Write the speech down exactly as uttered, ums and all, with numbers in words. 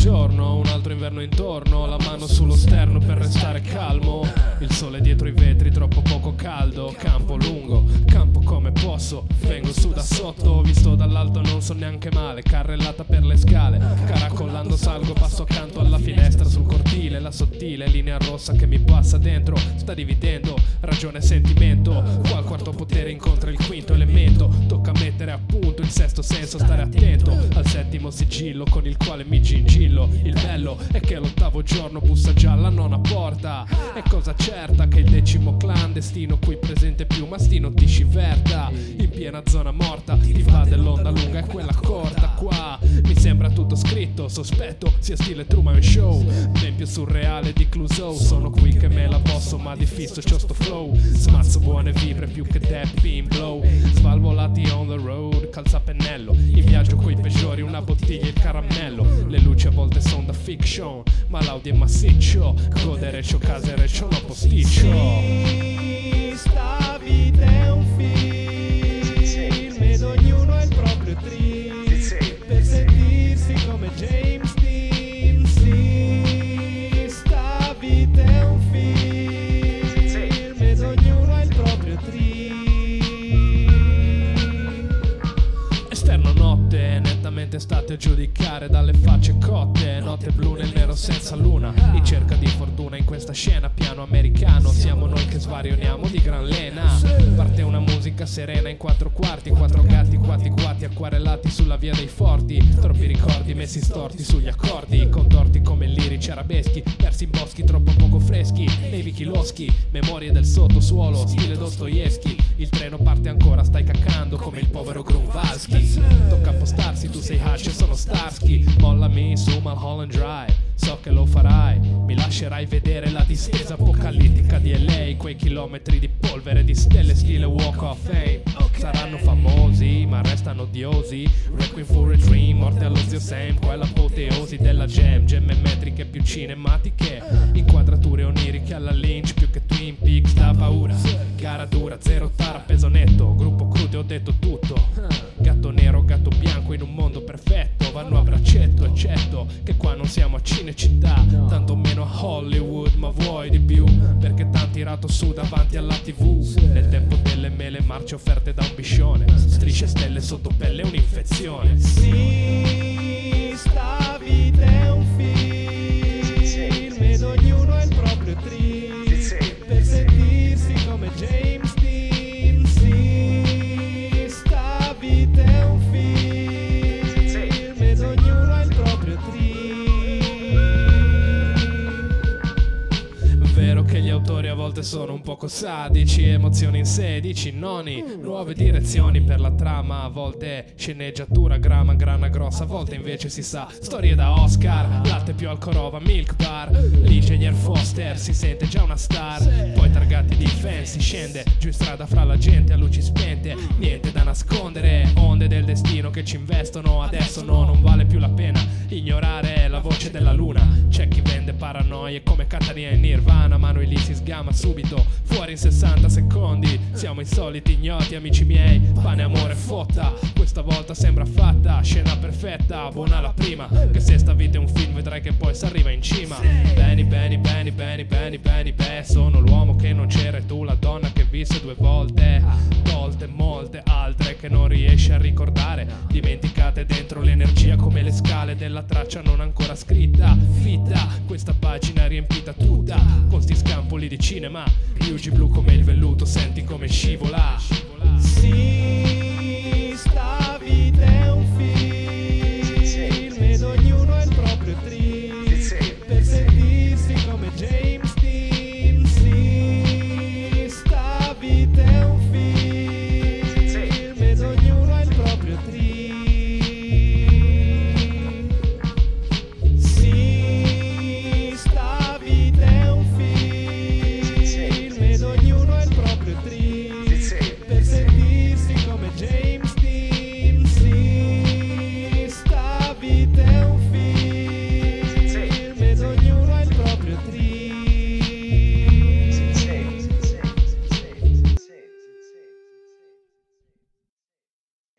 giorno, un altro inverno intorno, la mano sullo sterno per restare calmo. Il sole dietro i vetri, troppo poco caldo. Campo lungo, campo come posso. Vengo su da sotto, visto dall'alto non so neanche male. Carrellata per le scale, caracollando salgo, passo accanto alla finestra sul cortile. La sottile linea rossa che mi passa dentro sta dividendo ragione e sentimento. Qua il quarto potere incontra il quinto elemento. Tocca mettere a punto il sesto senso, stare attento al settimo sigillo con il quale mi gingillo. Il bello è che l'ottavo giorno bussa già alla nona porta. È cosa certa che il decimo clandestino qui presente più mastino ti sciverta. In piena zona morta ti va dell'onda lunga e quella corta. Qua mi sembra tutto scritto, sospetto sia stile Truman Show, ben più surreale di Clouseau. Sono qui che me la posso ma di fisso c'ho sto flow. Smazzo buone vibre più che Depp in blow. Svalvolati on the road, calzapennello. In viaggio coi peggiori, una bottiglia e il caramello. Le luci a volte sono da fiction, ma l'audio è massiccio. Godere ciò casere ciò no posticcio. Sì, sta vita è un film ed ognuno ha il proprio trip per sentirsi come James Dean. Sì, sta vita è un film ed ognuno ha il proprio trip. Esterno notte, nettamente estate a giudicare dalle facce cotte. Notte blu nel nero senza luna, in cerca di fortuna in questa scena piano americano. Siamo noi che svarioniamo di gran lena. Parte una musica serena in quattro quarti, quattro gatti quatti quatti acquarellati sulla via dei forti. Troppi ricordi messi storti sugli accordi, contorti come lirici arabeschi, persi in boschi troppo poco freschi, nei vichi loschi, memorie del sottosuolo, stile Dostoevsky. Il treno parte ancora, stai cacando come il povero Grunwalski. Tocca postarsi, tu sei Hatch e sono Starsky. Mollami su Mulholland Drive, so che lo farai. Mi lascerai vedere la distesa apocalittica di L A, quei chilometri di polvere di stelle stile Walk of Fame. Saranno famosi ma restano odiosi. Requiem for a Dream, morte allo zio Sam, quella apoteosi della jam. Gemme metriche più cinematiche, inquadrature oniriche alla Lynch più che Twin Peaks. Da paura, gara dura, zero tara, peso netto. Gruppo crudo, ho detto tutto. Gatto nero, gatto bianco in un mondo perfetto. Vanno a braccetto, eccetto che qua non siamo a Cinecittà, tanto meno a Hollywood, ma vuoi di più? Perché t'han tirato su davanti alla tivù. Nel tempo delle mele marce offerte da un biscione, strisce stelle sotto pelle un'infezione. Sì, sta vita è un film ed ognuno ha il proprio trip per sentirsi come James Dean. Sì, sta vita è un film ed ognuno ha il proprio trip. Vero che gli autori a volte sono un poco sadici, emozioni in sedici, noni, nuove direzioni per la trama. A volte sceneggiatura, grama, grana grossa, a volte invece si sa, storie da Oscar, latte più Alcorova, Milk Bar. L'ingegner Foster si sente già una star, poi targati di fancy, scende giù in strada fra la gente a luci spente. Niente da nascondere, onde del destino che ci investono. Adesso no, non vale più la pena ignorare la voce della luna. C'è chi vende paranoie come Catarina in Nirvana, ma noi lì si sgama subito, fuori in sessanta secondi. Siamo i soliti ignoti, amici miei, pane, amore, fotta. Questa volta sembra fatta, scena perfetta, buona la prima. Che se sta vita è un film vedrai che poi s'arriva in cima. Beni, beni, beni, beni, beni, beni, beh. Sono l'uomo che non c'era e tu la donna che visse due volte. Tolte molte altre che non riesci a ricordare, dimenticate dentro l'energia come le scale della traccia non ancora scritta. Fitta, questa pagina riempita tutta con sti scampoli di cinema. Luci blu come il velluto, senti come scivola. Sì, sta vita è un film ed ognuno ha il proprio trip per sentirsi come James Dean. Sì, sta vita è un film ed ognuno ha il proprio trip. Sì, sta vita è un film ed ognuno ha il proprio trip per sentirsi come James Dean. Sì, sta vita è un film ed ognuno ha il proprio trip.